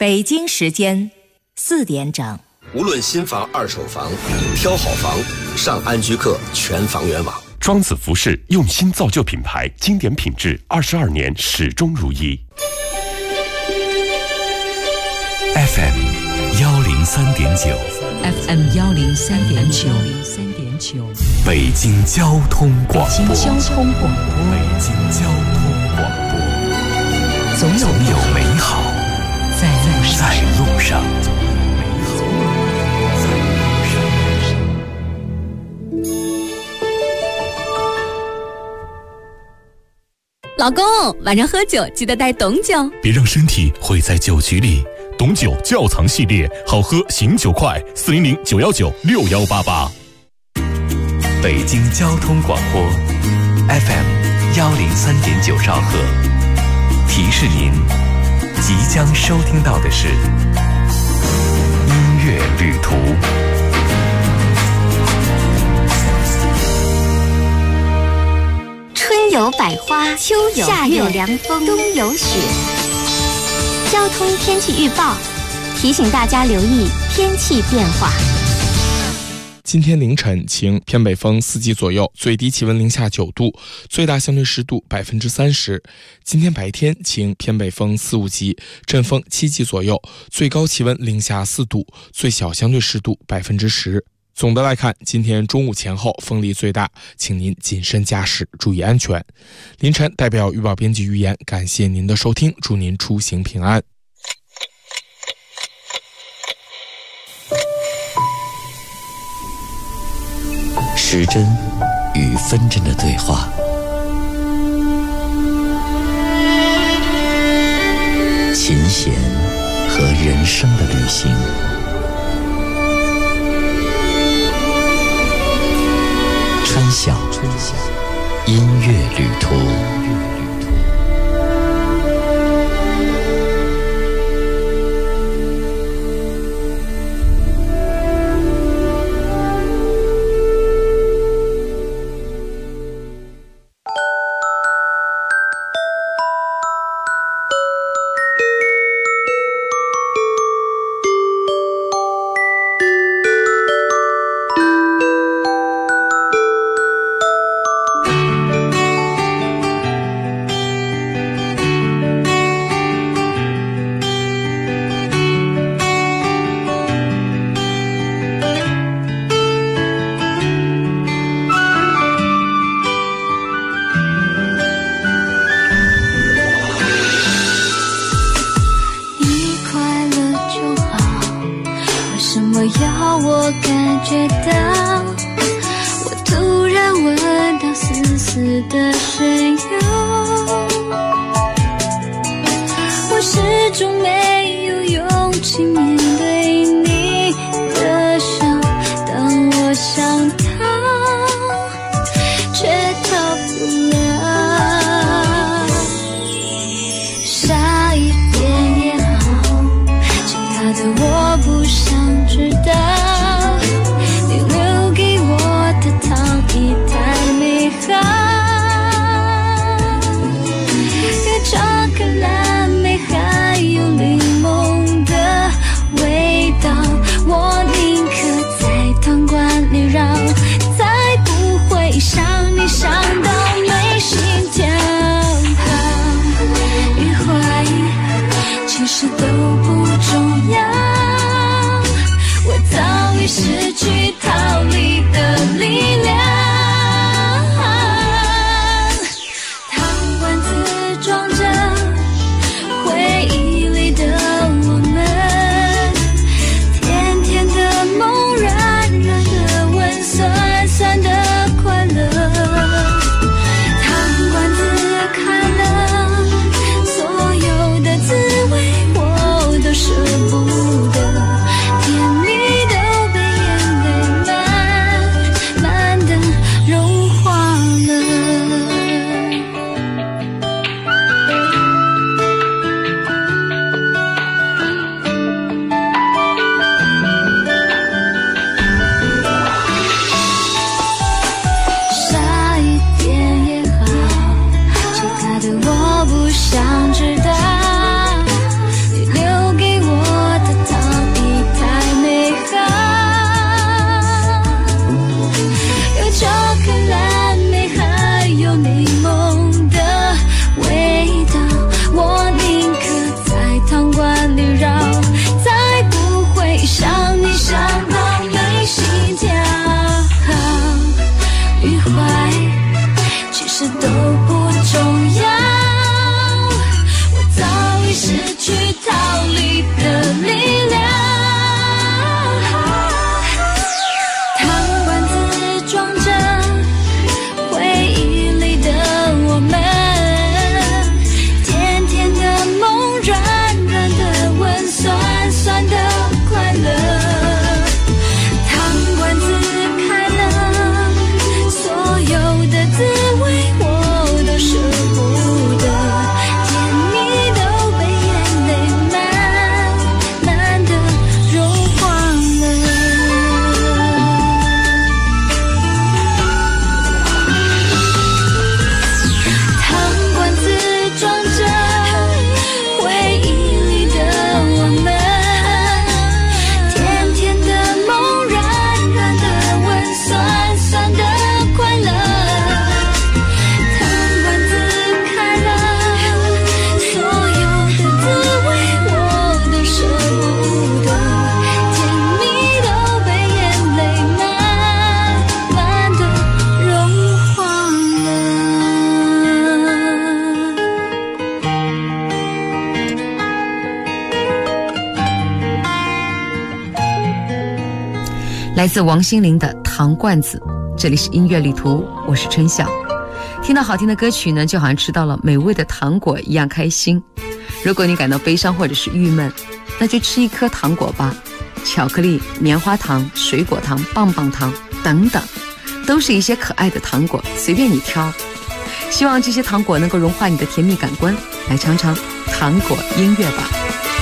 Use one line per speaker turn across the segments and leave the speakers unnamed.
北京时间4点整。
无论新房、二手房，挑好房，上安居客全房源网。
庄子服饰用心造就品牌，经典品质，22年始终如一。
FM 103.9
FM 103.9
北京交通广播。
北京交通广播。总有美好在路上。
老公，晚上喝酒记得带董酒，
别让身体毁在酒局里。董酒窖藏系列，好喝醒酒快，400-919-6188。
北京交通广播 FM 103.9兆赫，提示您即将收听到的是音乐旅途。
春有百花，秋有夏有凉风，冬有雪。交通天气预报提醒大家留意天气变化。
今天凌晨晴，偏北风4级左右，最低气温零下9度，最大相对湿度30%。今天白天晴，偏北风4、5级，阵风7级左右，最高气温零下4度，最小相对湿度10%。总的来看，今天中午前后风力最大，请您谨慎驾驶，注意安全。凌晨代表预报编辑预言，感谢您的收听，祝您出行平安。
时针与分针的对话，琴弦和人生的旅行。春晓音乐旅途。
要我感觉到，我突然闻到丝丝的水油，我始终没有勇气面对你的笑，当我想逃却逃不了，傻一点也好，其他的我不想知道，你留给我的糖衣太美好，有巧克力美还有灵失去逃离的力量。糖罐子装着回忆里的我们，甜甜的梦，软软的吻，酸酸的快乐。糖罐子开了，所有的滋味我都舍不得，甜蜜都被眼泪慢慢的融化了。糖罐子装着回忆里的我们，甜甜的梦，软软的吻，酸酸的快乐。糖罐子开了，所有的滋味我都舍不得，甜蜜都被眼泪慢慢的融化了。
来自王心凌的《糖罐子》，这里是音乐旅途，我是春晓。听到好听的歌曲呢，就好像吃到了美味的糖果一样开心。如果你感到悲伤或者是郁闷，那就吃一颗糖果吧，巧克力、棉花糖、水果糖、棒棒糖等等，都是一些可爱的糖果，随便你挑。希望这些糖果能够融化你的甜蜜感官，来尝尝糖果音乐吧。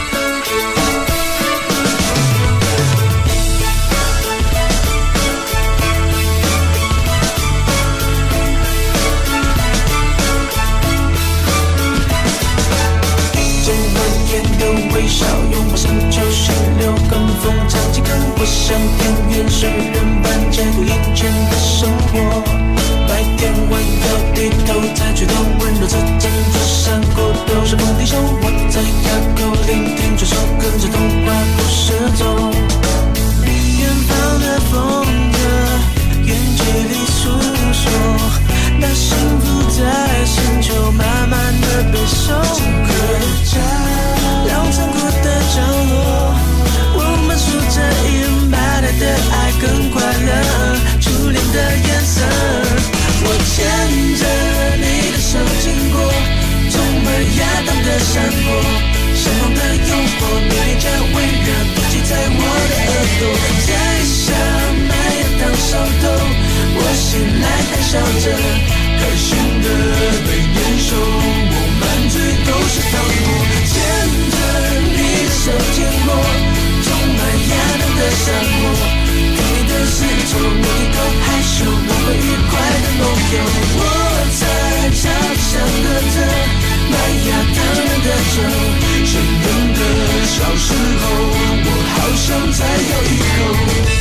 微笑拥抱深秋溪流，跟风唱起歌，我像田园诗人般解读眼前的生活。白天弯腰低头采取的温柔，这整座山谷都是风笛手，我在哑口聆听传说，跟着童话故事走。远方的风歌，远距离诉说，那幸福在深秋慢慢的被收割。让残酷的角落，我们数着一买来的爱更快乐，初恋的颜色。我牵着你的手经过，充满亚当的山坡，闪光的诱惑，迷恋着温热堆积在我的耳朵，摘下麦芽当手头，我醒来还笑着，开心的被年兽，我满嘴都是糖果。牵着你的手经过，充满亚当的山坡，甜蜜的丝绸，我低头害羞，我们愉快的梦游。我在草地上喝着麦芽糖人的酒，生冷的小时候，我好想再咬一口。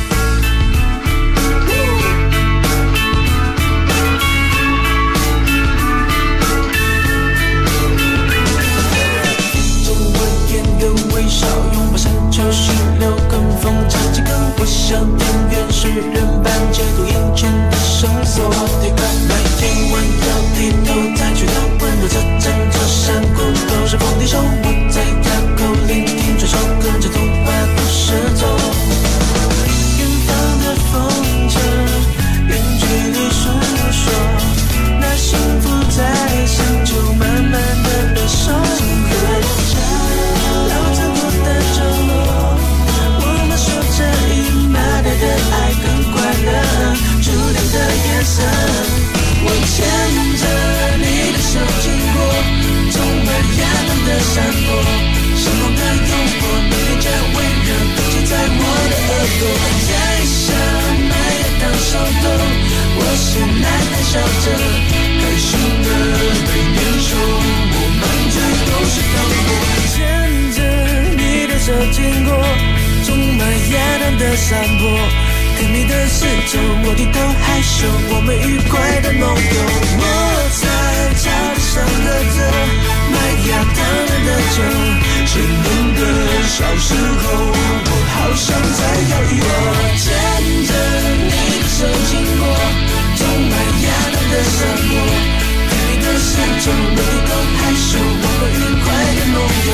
微笑拥抱山丘溪流，跟风唱起歌，我像田园诗人般解读眼前的绳索。白天弯腰低头采取的温柔，这整座山谷都是风笛手，我在哑口聆听传说，跟着童话故事走。远方的风车，远距离诉说，那幸福在深秋慢慢的被收割。的爱更快乐，初恋的颜色。我牵着你的手经过，充满亚当的山坡，闪光的诱惑，迷恋着温热堆积在我的耳朵，摘下麦芽当手头，我醒来还笑着，开心的被年兽，我满嘴都是糖果。牵着你的手经过，充满亚当的山坡，甜蜜的丝绸，我低头害羞，我们愉快的梦游。我在草地上喝着麦芽糖人的酒，生冷的小时候，我好想再咬一口。牵着你的手经过，充满亚当的山坡，甜蜜的丝绸，我低头害羞，我们愉快的梦游。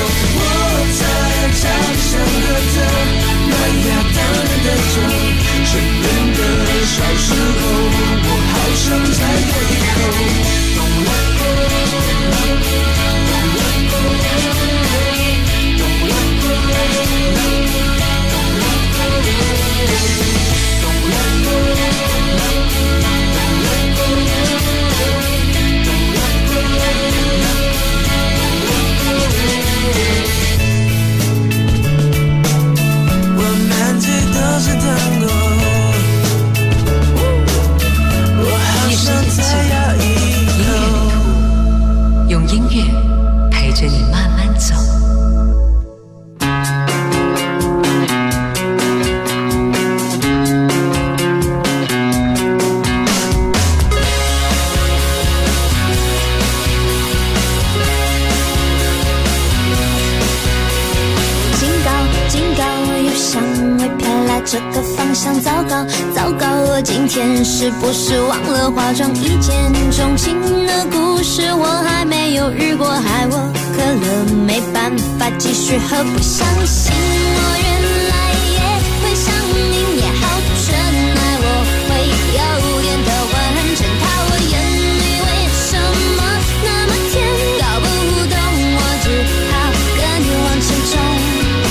这个方向，糟糕糟糕，我今天是不是忘了化妆？一见钟情的故事我还没有遇过，害我渴了没办法继续喝，不相信我原来也会像你也好纯爱，我会有点的昏沉，他我眼里为什么那么甜，搞不懂，我只好跟你往前冲。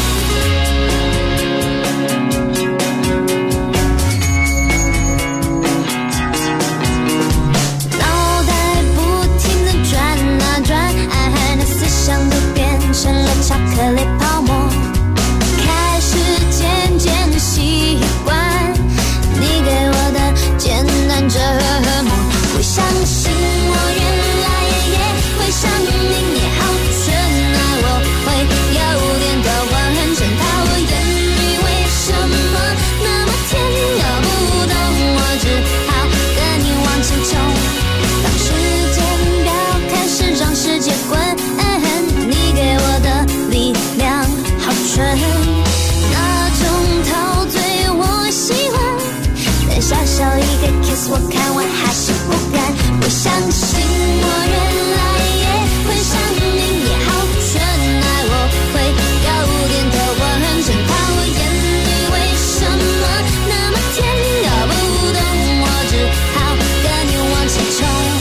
成了巧克力泡沫，开始渐渐习惯你给我的简单折磨，不相信我原来也会像你也好纯爱，我会有点的昏沉，他我眼里为什么那么甜，搞不懂，我只好跟你往前冲，当时间表开始让世界滚，你给我的力量好纯，那种陶醉我喜欢，但小小一个 kiss 我看完还是不敢，不相信我原来也会像你也好纯爱，我会有点的昏沉，他我眼里为什么那么甜，搞不懂，我只好跟你往前冲。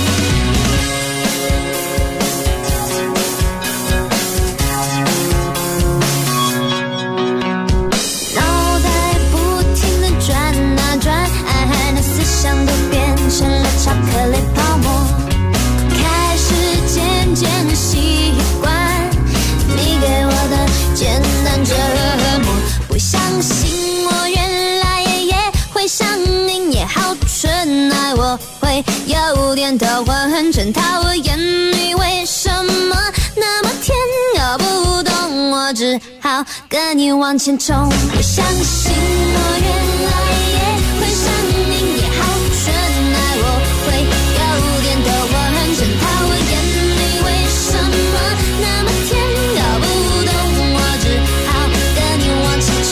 都变成了巧克力泡沫，开始渐渐习惯你给我的简单折磨，不相信我原来也会像你也好纯爱，我会有点的昏沉，他我眼里为什么那么甜，搞不懂，我只好跟你往前冲，不相信我原来也会像你也好纯爱，我会有点的昏沉，他我眼里为什么那么甜，搞不懂，我只好跟你往前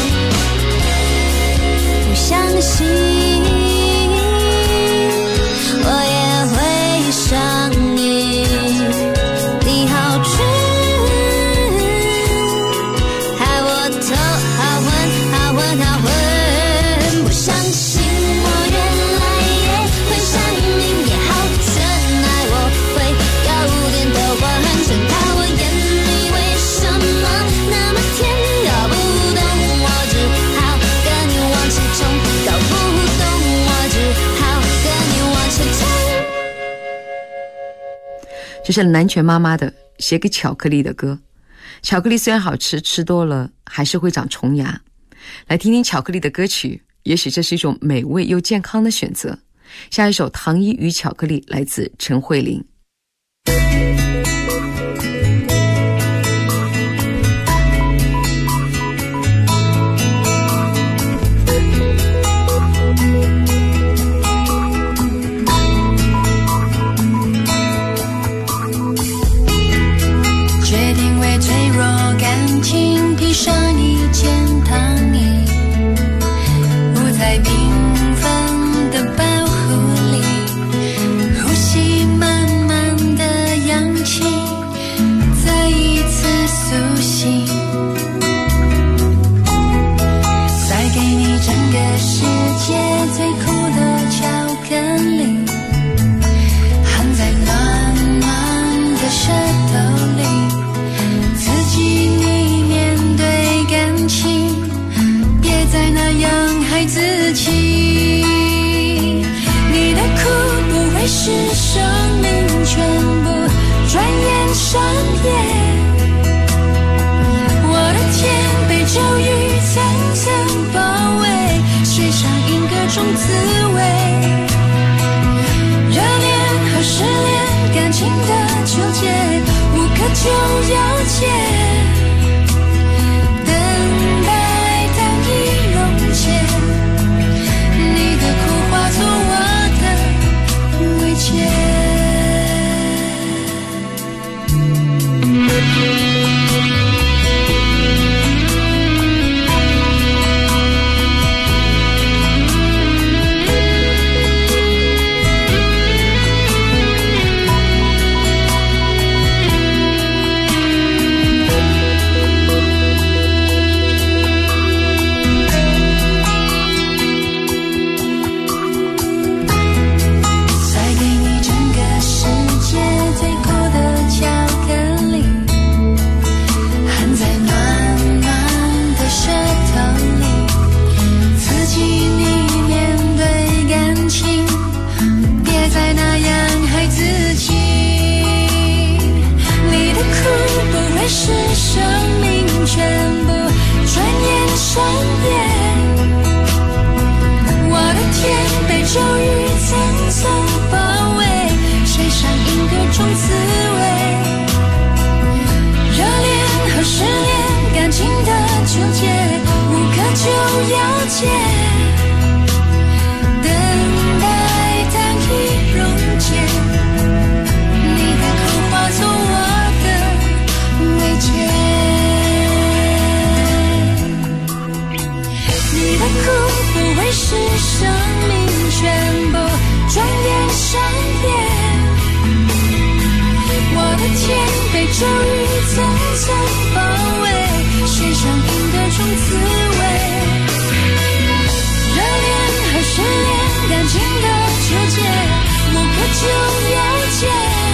冲，不相信我也会像你，你好纯，害我头好昏好昏好昏，不相信
这是南拳妈妈的写给巧克力的歌。巧克力虽然好吃，吃多了还是会长虫牙。来听听巧克力的歌曲，也许这是一种美味又健康的选择。下一首《糖衣与巧克力》来自陈慧琳。
披上一件糖衣，不再缤纷的保护里，呼吸满满的氧气，再一次苏醒，塞给你整个世界最苦的巧克力，含在暖暖的舌头里，刺激你感情，别再那样害自己，你的苦不会是生命全部转眼上演，我的天被咒语层层包围，水上映各种滋味，热恋和失恋，感情的纠结无可救药解，你的苦化作我的慰藉。 咒语层层包围，谁上瘾各种滋味，热恋和失恋，感情的纠结，无可救药解，等待糖衣溶解，你的口化作我的慰藉，你的苦不会是生命全部转眼善变，我的天被咒语层层包围，谁上瘾各种滋味，热恋和失恋，感情的纠结，无可救药解，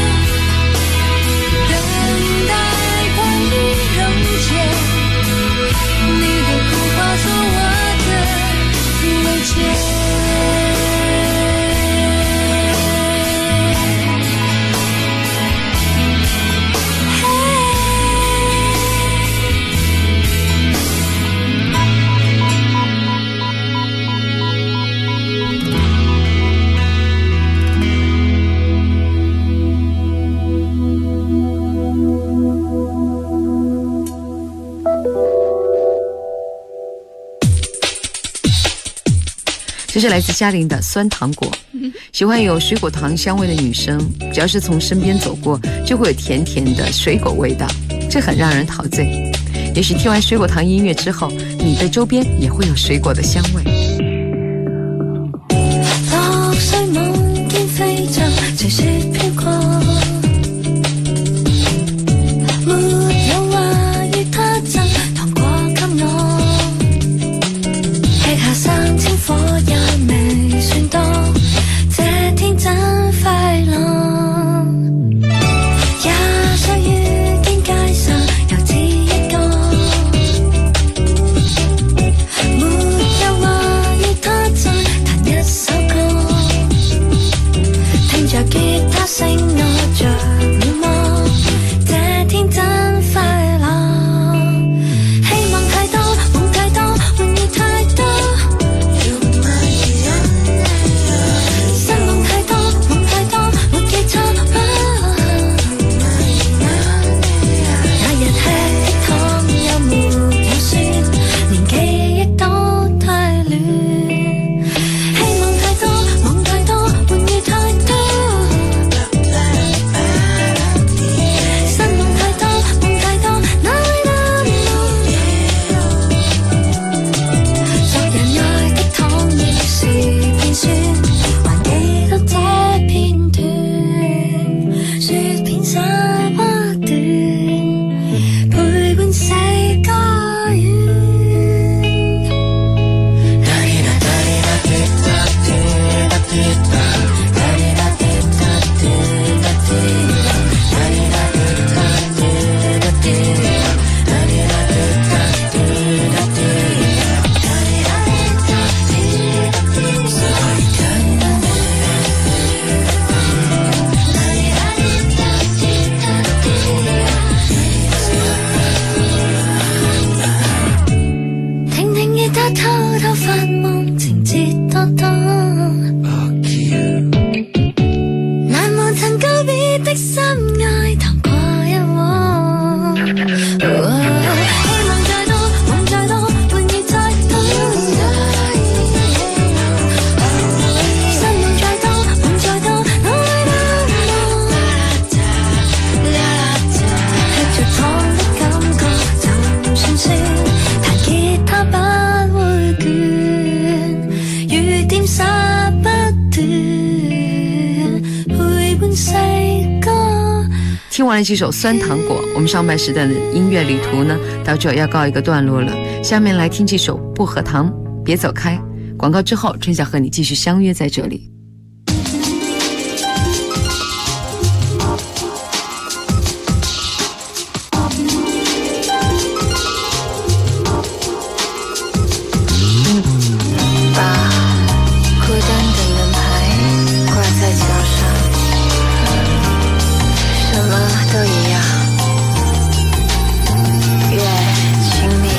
等待糖衣溶解，你的苦化作我的慰藉。
这是来自嘉玲的酸糖果。喜欢有水果糖香味的女生，只要是从身边走过，就会有甜甜的水果味道，这很让人陶醉。也许听完水果糖音乐之後，你的周邊也會有水果的香味。
落水夢見飛翔，隨雪飄過，沒有話與他爭，糖果給我，吃下生千火也未算多，這天真快樂。吉他聲我着了麼？這天真快樂。希望太多，夢太多，玩意太多。失望太多，夢太多，沒記錯吧。那日吃的糖又沒有酸，連記憶都太亂。希望太多，夢太多，玩意太多。
听完了这首酸糖果，我们上半时段的音乐旅途呢，到这要告一个段落了。下面来听这首薄荷糖，别走开。广告之后，春晓和你继续相约在这里。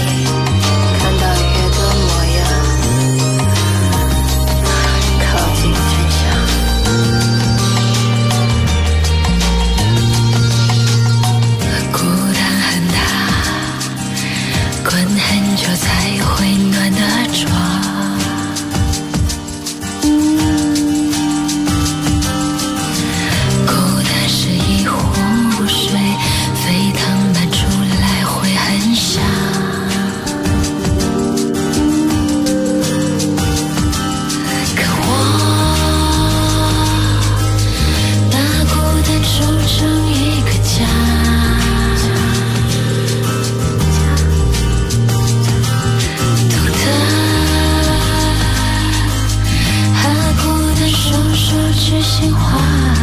靠近久才会暖的床。孤单是一壶水，沸腾满出来会很香。可我把孤单筑成一个家。知心话，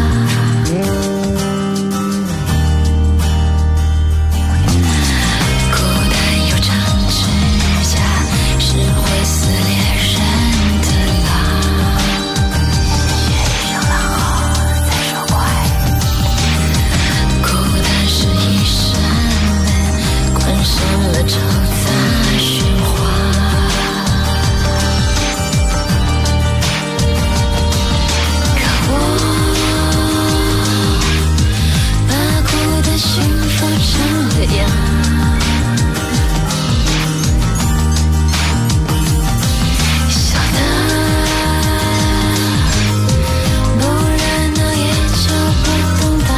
孤单又长指甲，是会撕裂人的狼。夜上了后再说快，孤单是一扇门，关上了就再循环。幸福成了样，小的不热闹也就不动荡。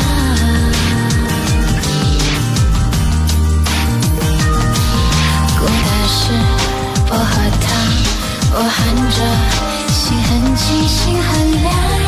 孤单是薄荷糖，我含着心很静，心很凉。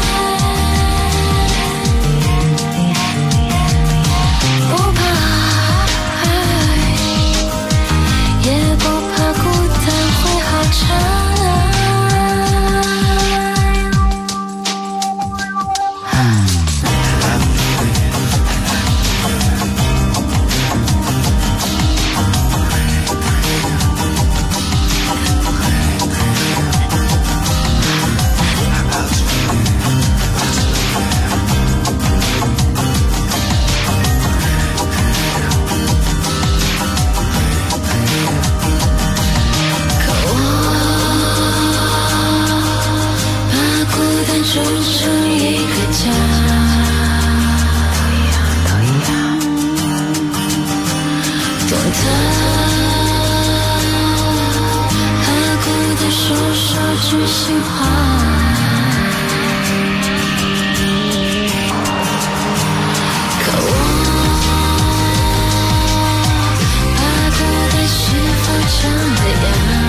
筑成一个家，懂得和孤单说句心话。可我把孤单幸福成了样。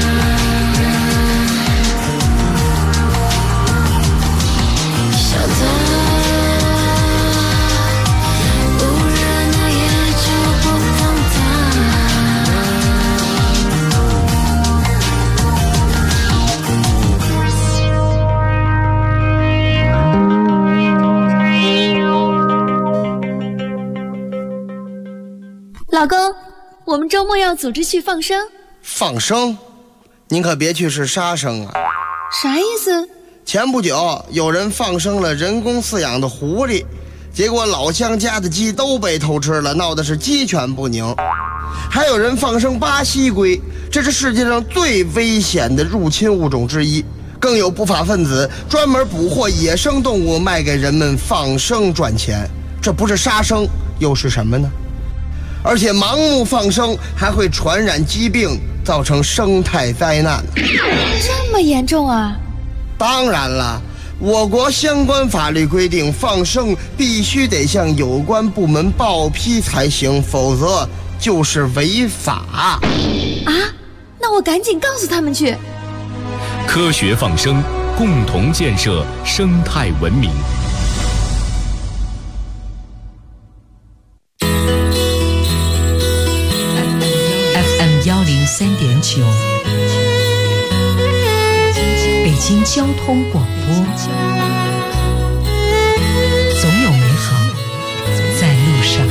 老公，我们周末要组织去放生。
放生？您可别去是杀生啊！
啥意思？
前不久有人放生了人工饲养的狐狸，结果老乡家的鸡都被偷吃了，闹得是鸡犬不宁。还有人放生巴西龟，这是世界上最危险的入侵物种之一。更有不法分子专门捕获野生动物卖给人们放生赚钱，这不是杀生又是什么呢？而且盲目放生还会传染疾病，造成生态灾难。
这么严重啊？
当然了，我国相关法律规定，放生必须得向有关部门报批才行，否则就是违法。
啊？那我赶紧告诉他们去。
科学放生，共同建设生态文明。
103.9，北京交通广播，总有美好在路上。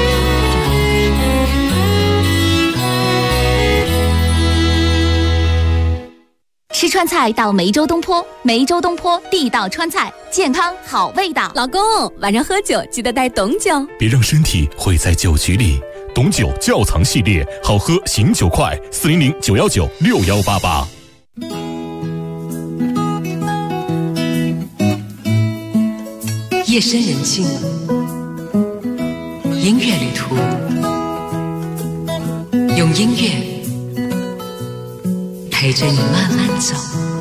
吃川菜到梅州东坡，梅州东坡地道川菜，健康好味道。
老公，晚上喝酒记得带董酒，
别让身体毁在酒局里。董酒窖藏系列，好喝醒酒快，400-919-6188。
夜深人静，音乐旅途，用音乐陪着你慢慢走。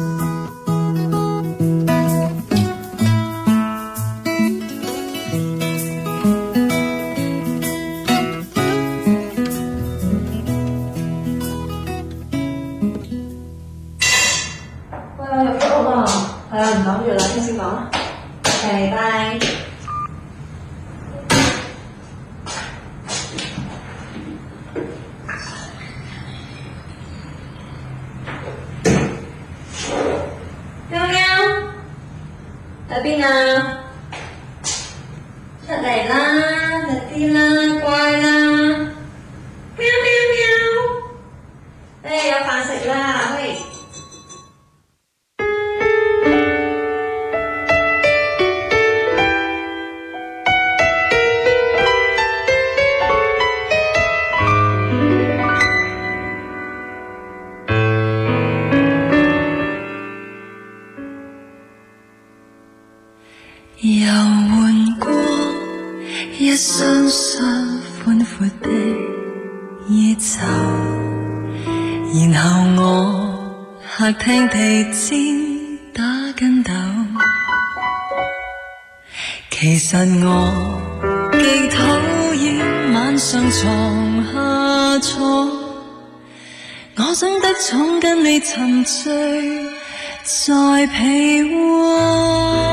遊換過一雙雙寬闊的衣袖，然後我客廳地氈打筋斗。其實我極討厭晚上床下坐，我想得寵跟你沉醉在被窩。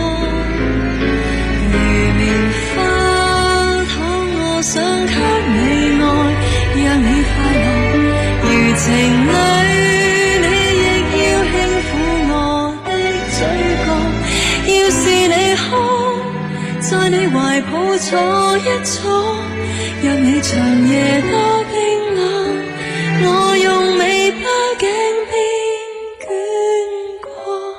想給你愛，讓你快樂，如情侶，你亦要輕撫我的嘴角。要是你哭，在你懷抱坐一坐，讓你長夜多冰冷，我用尾巴頸邊捲過。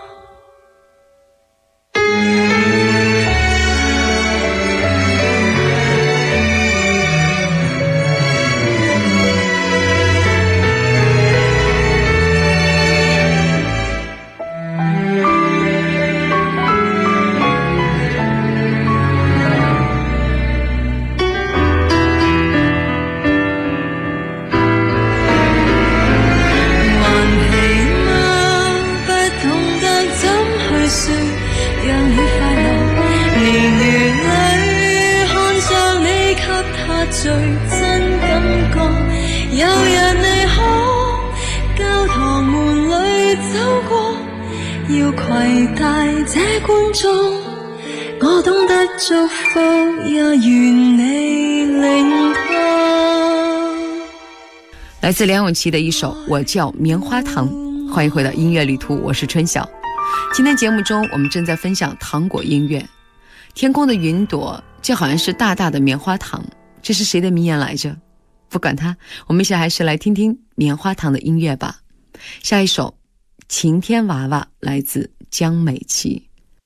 最真感覺，有日你可教堂門裏走過，要攜帶這觀眾，我懂得祝福，也願你聆聽。
來自梁詠琪的一首《我叫棉花糖》，歡迎回到音樂旅途，我是春曉。今天節目中，我們正在分享糖果音樂。天空的雲朵就好像是大大的棉花糖，這是誰的名言來着？不管它，我們現在還是來聽聽棉花糖的音樂吧。下一首《晴天娃娃》來自江美琪。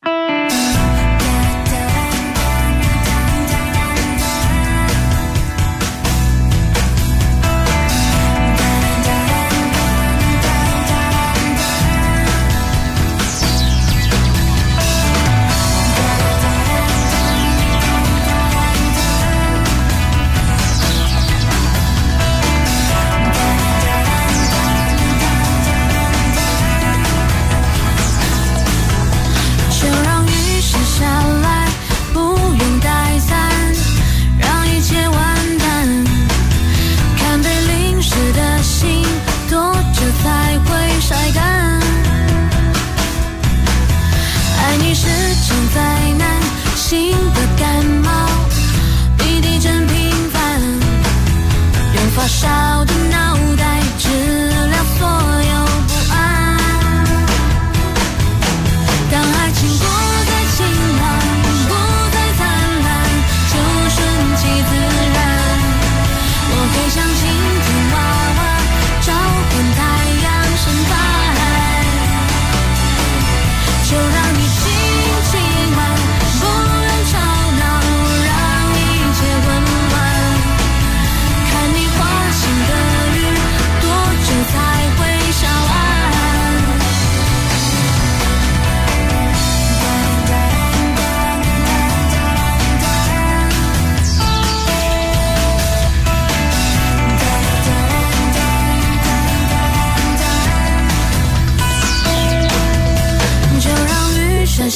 发烧的脑袋治疗所有不安，当爱情不再晴朗，不再灿烂，就顺其自然。我会像晴天娃娃，召唤太阳升白，就让你尽情玩，不用吵闹，让一切温暖，看你花心的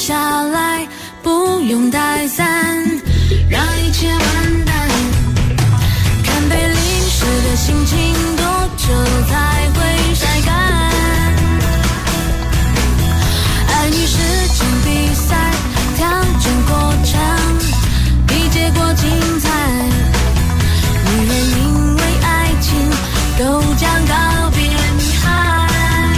下来，不用带伞，让一切完蛋。看被淋湿的心情多久才会晒干？爱你是场比赛，挑战过程比结果精彩。女人因为爱情都将告别女孩。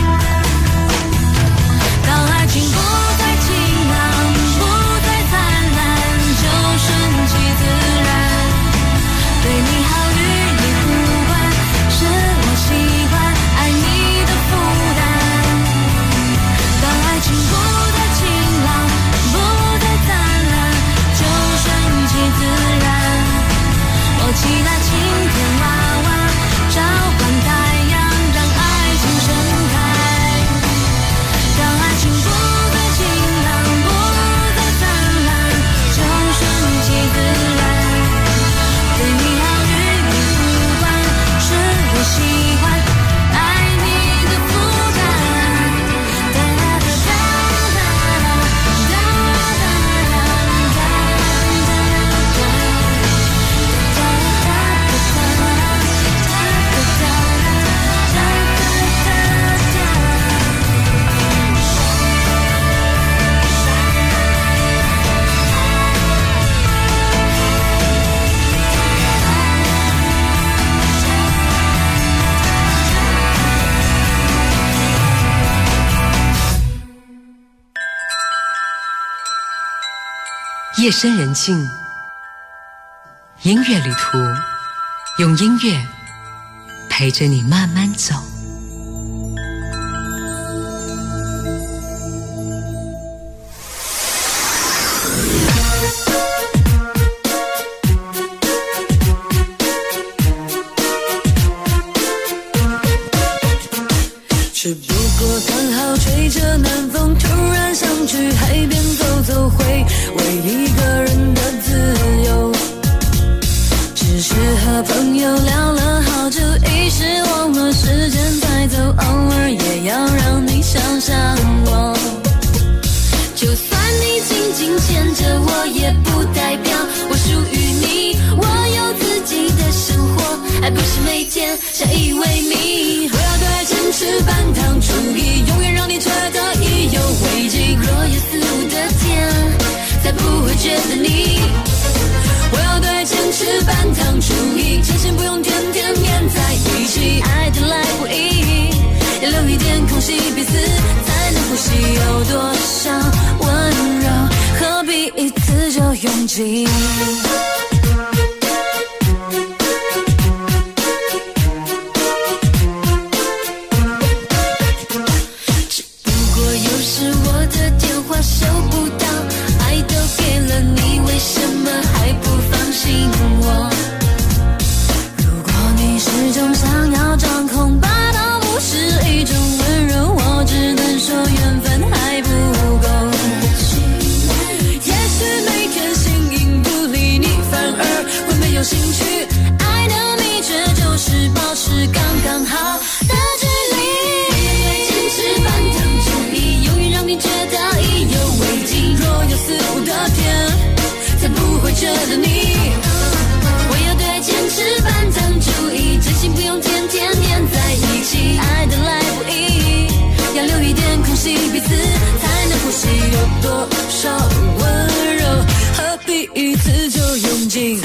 当爱情不再晴朗，不再灿烂，就顺其自然。对你好与你无关，是我喜欢爱你的负担。当爱情不再晴朗，不再灿烂，就顺其自然。我期待晴天娃娃召唤太阳，让爱情盛开。当爱情不再晴朗，不再灿烂，就顺其自然。对你好与你无关，是我喜欢爱你的负担。哒哒哒哒哒哒哒哒
夜深人静，音乐旅途，用音乐陪着你慢慢走。
只不过刚好吹着南风，突然想去海边走走，回味一个人的自由。只是和朋友聊了好久，一时忘了时间在走，偶尔也要让你想想我。就算你紧紧牵着我，也不代表我属于你。我有自己的生活，还不是每天相依为命。我要对爱坚持半糖主义，永远让你觉得意犹未尽。若有似无的甜，才不会觉得腻。我要对爱坚持半糖主义，真心不用天天黏在一起。爱得来不易，要留一点空隙，彼此才能呼吸。有多少温柔，何必一次就用尽？只不过有时我的电话收不到，爱都给了你，为什么还不放心我？如果你始终想要掌控，霸道不是一种温柔，我只能说缘分还不够。也许每天形影不离，你反而会没有兴趣。爱的秘诀就是保持刚刚好的距离。坚持半糖主义，永远让你觉得意犹未尽。若有似无的甜，才不会觉得腻。我要对爱坚持半糖主义，真心不用天天黏在一起。爱得来不易，要留一点空隙，彼此才能呼吸。有多少温柔，何必一次就用尽？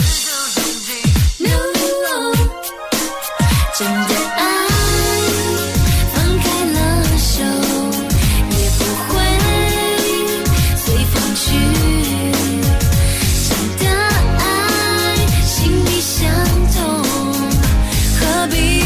真的爱，放开了手，也不会随风去。真的爱，心里相通，何必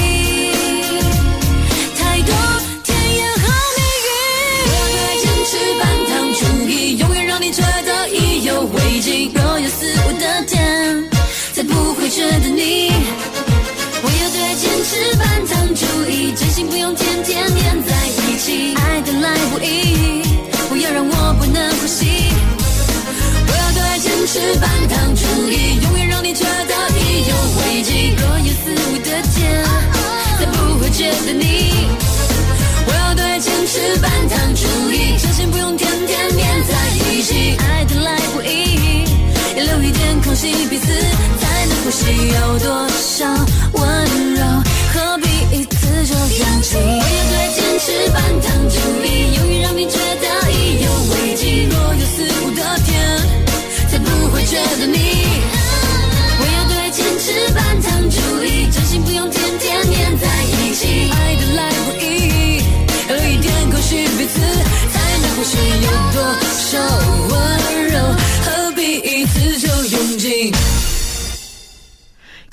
太多甜言和蜜语？我要对爱坚持半糖主义，永远让你觉得意犹未尽。若有似无的甜，才不会觉得腻。我要对爱坚持半糖主义，真心不用天天黏在一起。爱得来不易，不要让我不能呼吸。我要对爱坚持半糖主义，永远让你觉得意犹未尽。若有似无的甜，才不会觉得腻。我要对爱坚持半糖主义，真心不用天天黏在一起。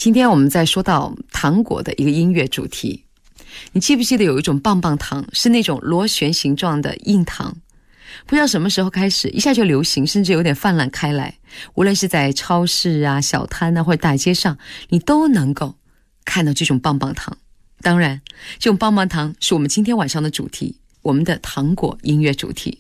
今天我们在说到糖果的一个音乐主题，你记不记得有一种棒棒糖是那种螺旋形状的硬糖？不知道什么时候开始一下就流行，甚至有点泛滥开来，无论是在超市啊、小摊啊或者大街上，你都能够看到这种棒棒糖。当然这种棒棒糖是我们今天晚上的主题，我们的糖果音乐主题。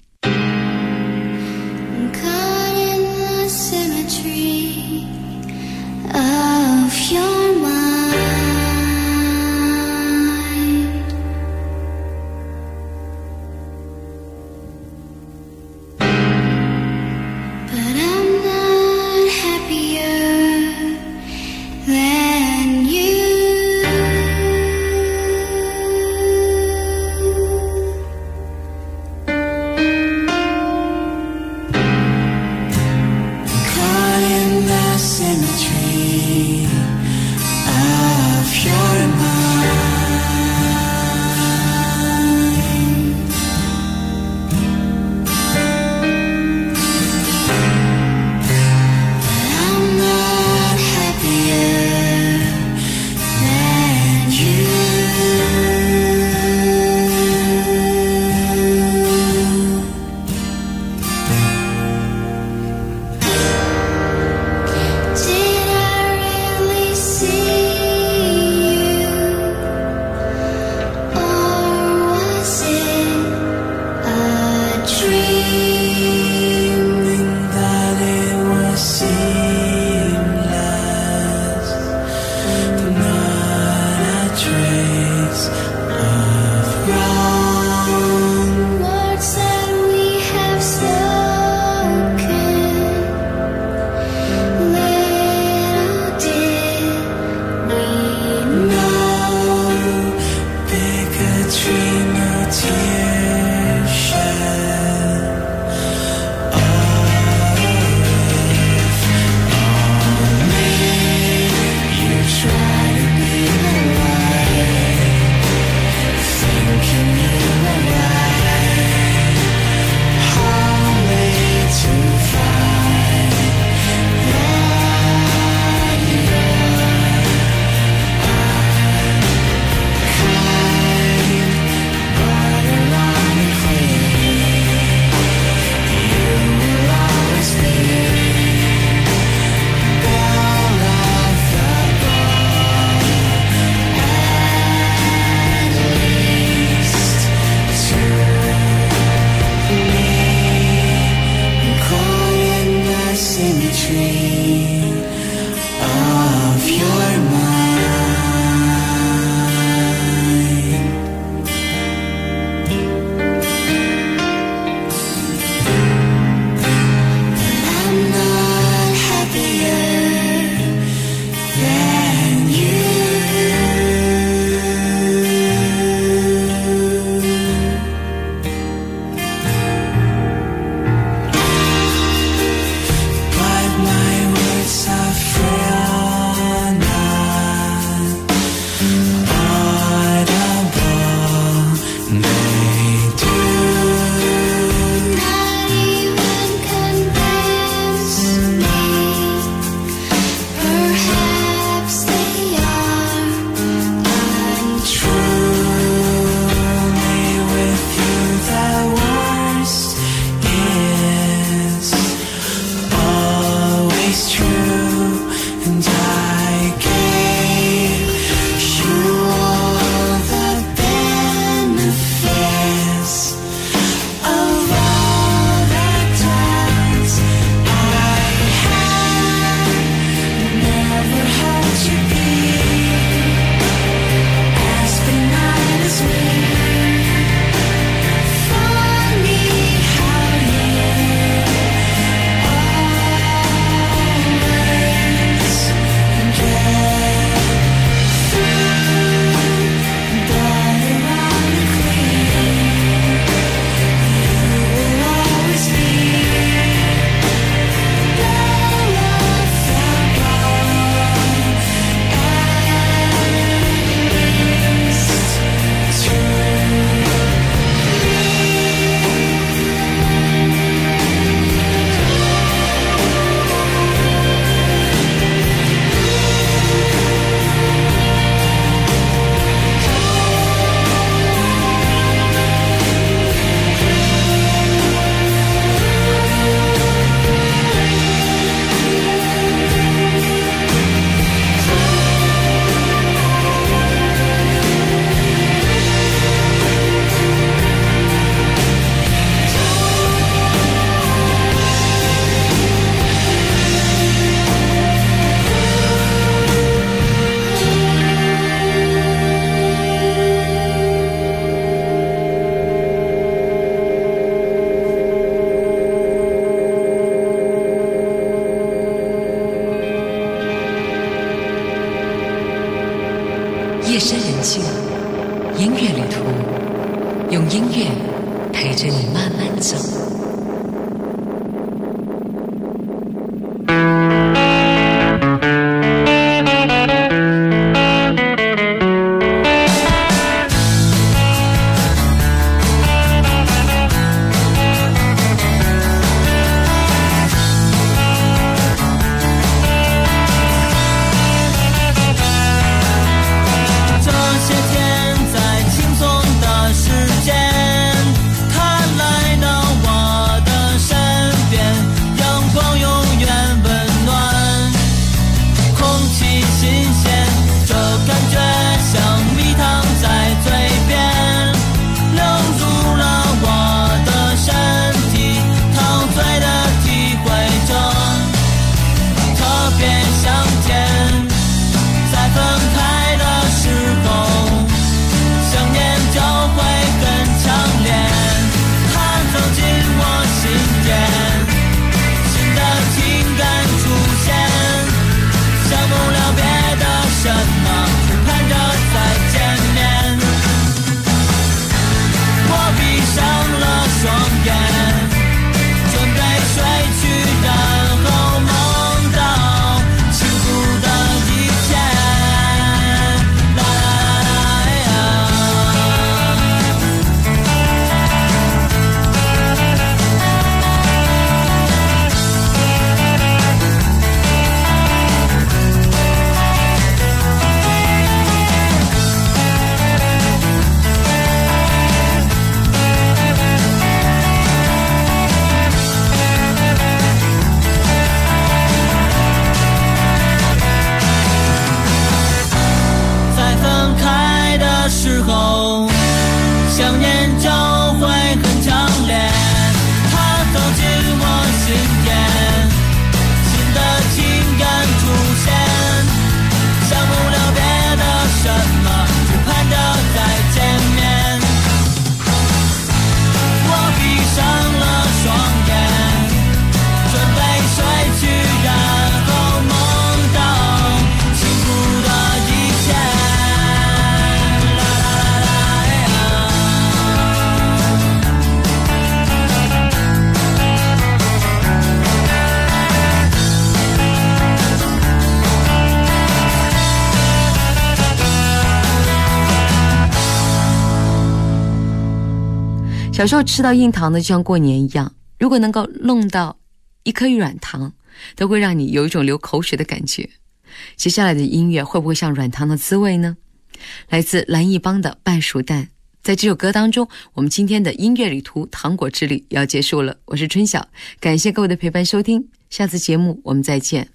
Of your mind, but I'm not happier than you. Caught in the cemetery
性，音乐旅途，用音乐陪着你慢慢走。小时候吃到硬糖呢，就像过年一样，如果能够弄到一颗软糖，都会让你有一种流口水的感觉。接下来的音乐会不会像软糖的滋味呢？来自蓝奕邦的《半熟蛋》。在这首歌当中，我们今天的音乐旅途糖果之旅要结束了。我是春晓，感谢各位的陪伴收听，下次节目我们再见。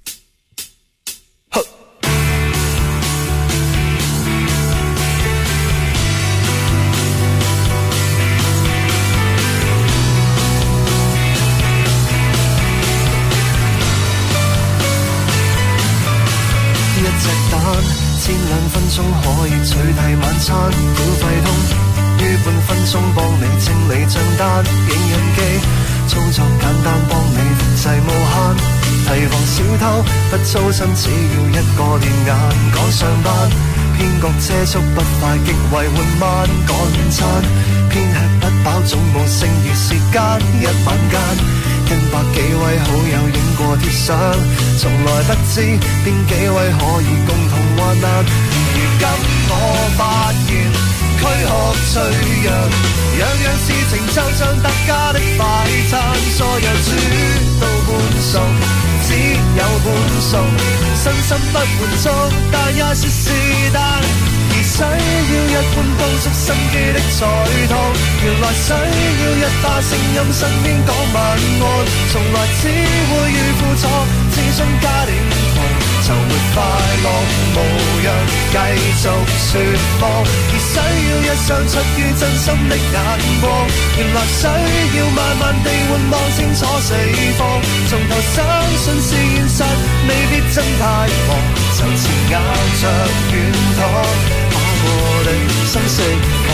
千兩分鐘可以取替晚餐，繳費通於半分鐘幫你清理帳單，影印機操作簡單，幫你複製無限，提防小偷不操心，只要一個電眼趕上班，騙局車速不快，極為緩慢，趕午餐偏吃不飽，總冇剩餘時間，一晚間跟百幾位好友影過貼相，從來不知邊幾位可以共同患難。如今我發現軀殼脆弱，樣樣事情就像特價的快餐，所有煮到半熟，只有半熟，身心不滿足，但也是是但。而需要一般高速心機的彩託，原來需要一把聲音身邊講晚安，從來只會遇苦楚，始終家庭同就會快樂模樣繼續説謊，而需要一雙出於真心的眼光，原來需要慢慢地緩望清楚四方，從頭相信是現實，未必真太忙，就似咬着軟糖。我的心釋放，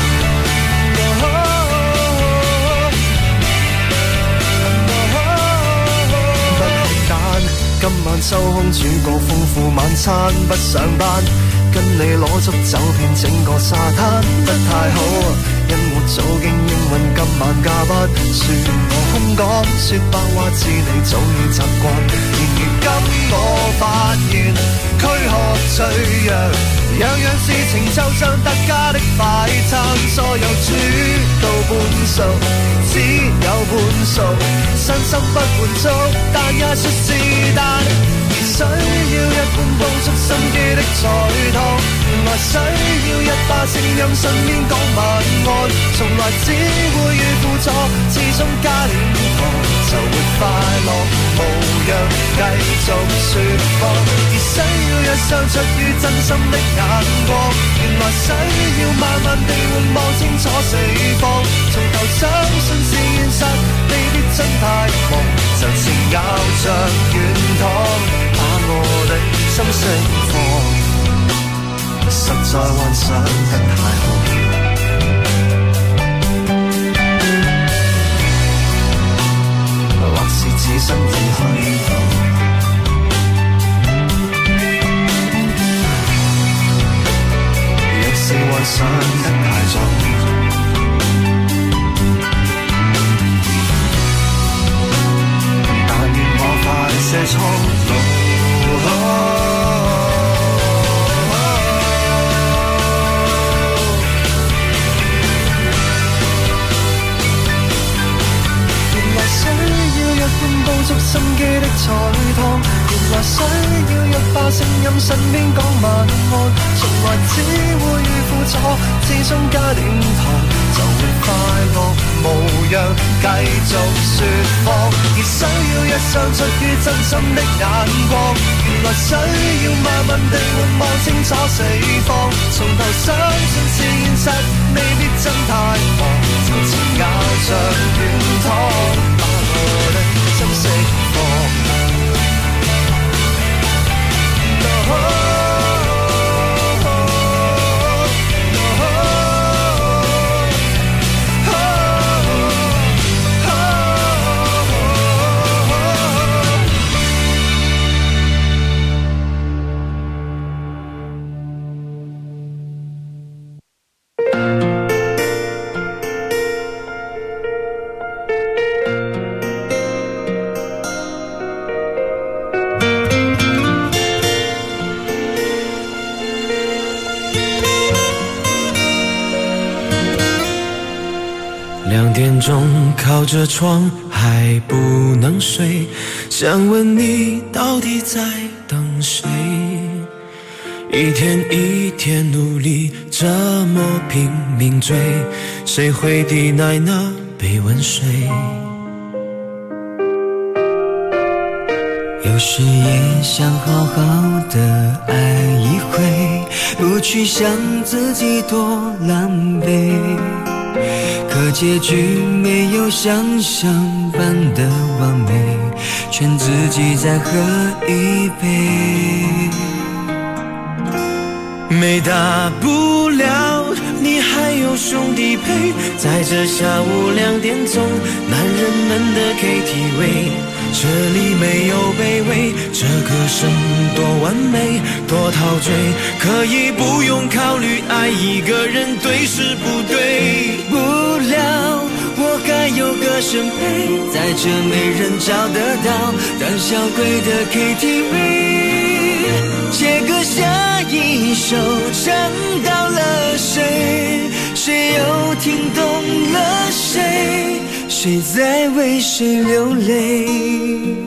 不平淡。今晚收空煮個豐富晚餐，不上班， 跟你攞足走遍整個沙灘，不太好，因我早經應允今晚加不算我空講，說白話知你早已習慣。然如今我發現軀殼脆弱，樣樣事情就像特價的快餐，所有煮到半熟，只有半熟，身心不滿足，但也說是但。需要一碗煲足心機的菜湯，原來需要一把聲音身邊講晚安，從來只會與輔助，始終加點糖就會快樂無恙繼續説謊。而需要一雙出於真心的眼光，原來需要慢慢地換望清楚四方，從頭相信是現實，未必真太忙，就似咬着軟糖。我的心釋放，實在幻想得太好，或是只身只虛構，若是幻想得太早，但願我快些蒼老。煲足心機的菜湯，原來需要一把聲音身邊講晚安，從來只會與輔助，始終加點糖就會快樂無恙繼續説謊。而需要一雙出於真心的眼光，原來需要慢慢地換望清楚四方，從頭相信是現實，未必真太忙，就似咬着軟糖，把我的心釋放。
2点钟靠着床还不能睡，想问你到底在等谁？一天一天努力，这么拼命追，谁会抵赖那杯温水？
有时也想好好的爱一回，不去想自己多狼狈，可结局没有想象般的完美，劝自己再喝一杯。
没大不了，你还有兄弟陪，在这下午2点钟，男人们的 KTV， 这里没有卑微，这歌声多完美，多陶醉，可以不用考虑爱一个人对是不对。
不了，我该有个身陪，在这没人找得到胆小鬼的 KTV， 写歌下一首唱到了谁，谁又听懂了谁，谁在为谁流泪。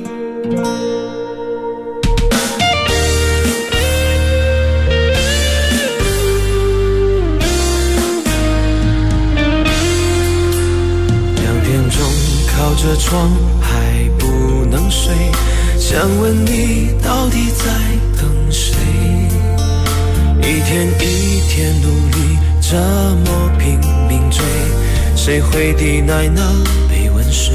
靠着床还不能睡，想问你到底在等谁？一天一天努力，这么拼命追，谁会抵赖那杯温水？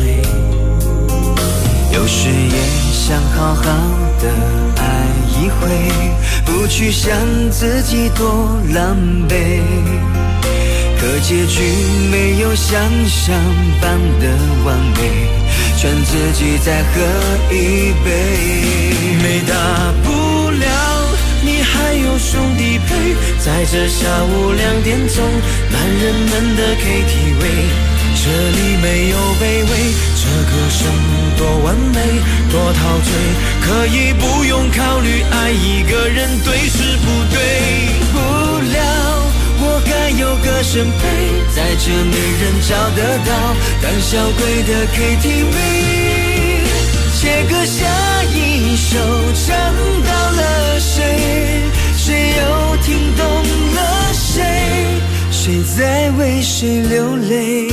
有时也想好好的爱一回，不去想自己多狼狈，可结局没有想象般的完美，劝自己再喝一杯。
没大不了，你还有
有兄弟陪，在这下午2点钟，男人们的 KTV， 这里没有卑微，这歌声多完美，多陶醉，可以不用考虑爱一个人对是不对。不了，我该有个声陪，在这没人找得到胆小鬼的 KTV。写歌下一首，唱到了谁，谁又听懂了谁，谁在为谁流泪。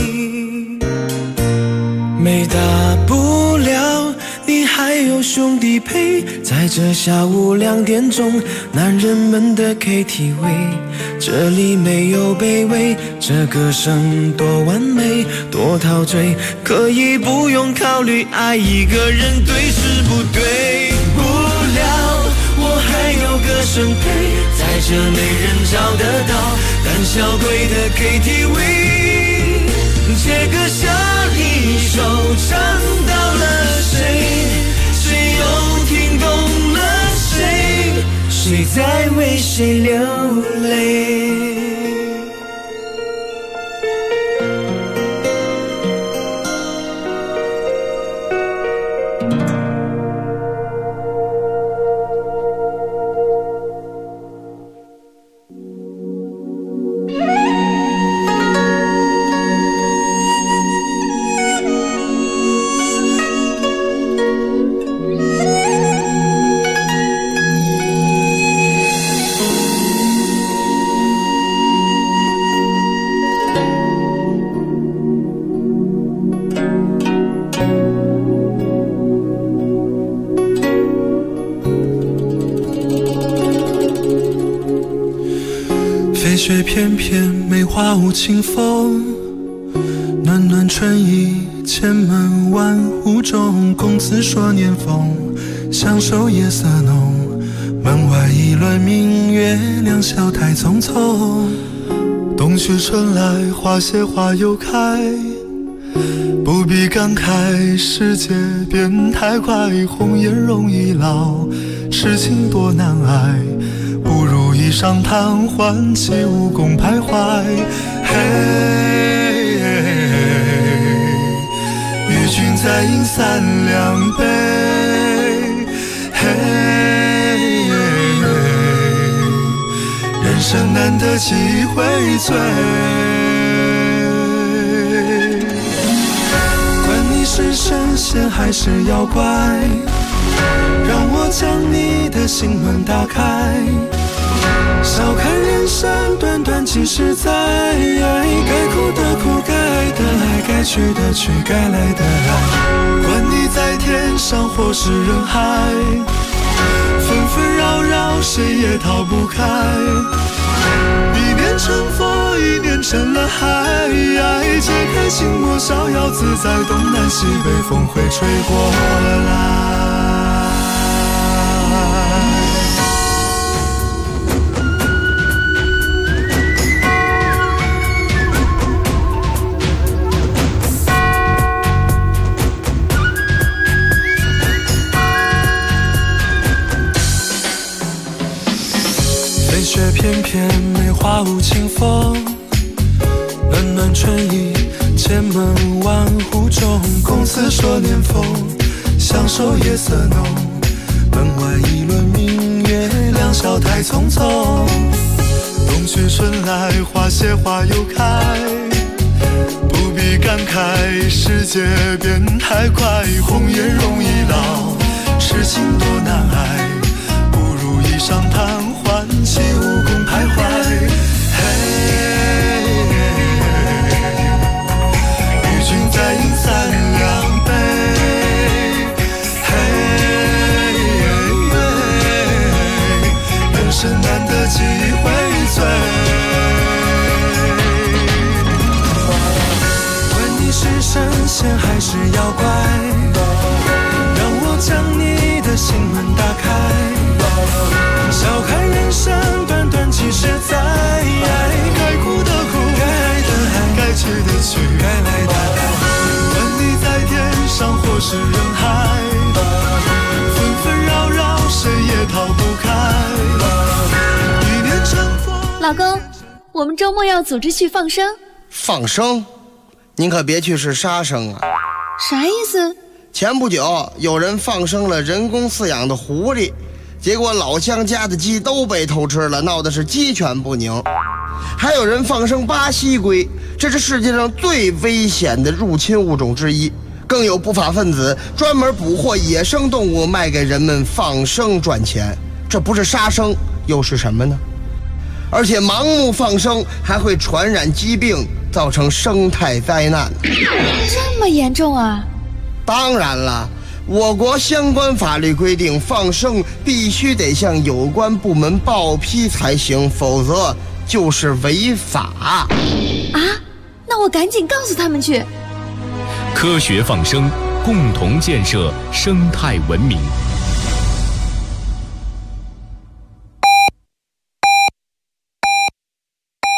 没大不了，你还有兄弟陪，在这下午2点钟，男人们的 KTV， 这里没有卑微，这歌声多完美，多陶醉，可以不用考虑爱一个人对是不对。不了，我还有个声陪，在这没人找得到胆小鬼的 KTV。写歌下一首，唱到了谁，谁又听懂了谁，谁在为谁流泪。
飞雪翩翩，梅花舞清风，暖暖春意，千门万户中，公子说年丰，相守夜色浓。门外一轮明月，两小台匆匆。冬去春来，花谢花又开，不必感慨，世界变太快，红颜容易老，痴情多难挨。不如一上贪欢，起舞共徘徊。嘿，与君再饮3两杯。嘿，人生难得几回醉。管你是神仙还是妖怪，让我将你的心门打开。笑看人生短短几十载，该哭的哭，该爱的爱，该去的去，该来的来。管你在天上或是人海，纷纷扰扰谁也逃不开。一念成佛，一念成了海，解开心魔，逍遥自在，东南西北风会吹过来。雪翩翩，梅花舞清风，暖暖春意，千门万户中。公子说年丰，相守夜色浓。门外一轮明月，两小台匆匆。冬去春来，花谢花又开，不必感慨，世界变太快，红颜容易老，痴情多难挨。不如一上贪欢，起舞共徘徊。嘿，与君再饮3两杯。嘿，人生难得几回醉。管你是神仙还是妖怪，让我将你的心门打开。笑看人生短短几十载，该哭的哭，该爱的爱，该去的去，该来的来。管你在天上或是人海，纷纷扰扰谁也逃不开。
老公，我们周末要组织去放生。
放生？您可别去是杀生啊！
啥意思？
前不久有人放生了人工饲养的狐狸，结果老乡家的鸡都被偷吃了，闹得是鸡犬不宁。还有人放生巴西龟，这是世界上最危险的入侵物种之一。更有不法分子专门捕获野生动物卖给人们放生赚钱，这不是杀生又是什么呢？而且盲目放生还会传染疾病，造成生态灾难。
这么严重啊？
当然了，我国相关法律规定，放生必须得向有关部门报批才行，否则就是违法。
啊？那我赶紧告诉他们去。
科学放生，共同建设生态文明。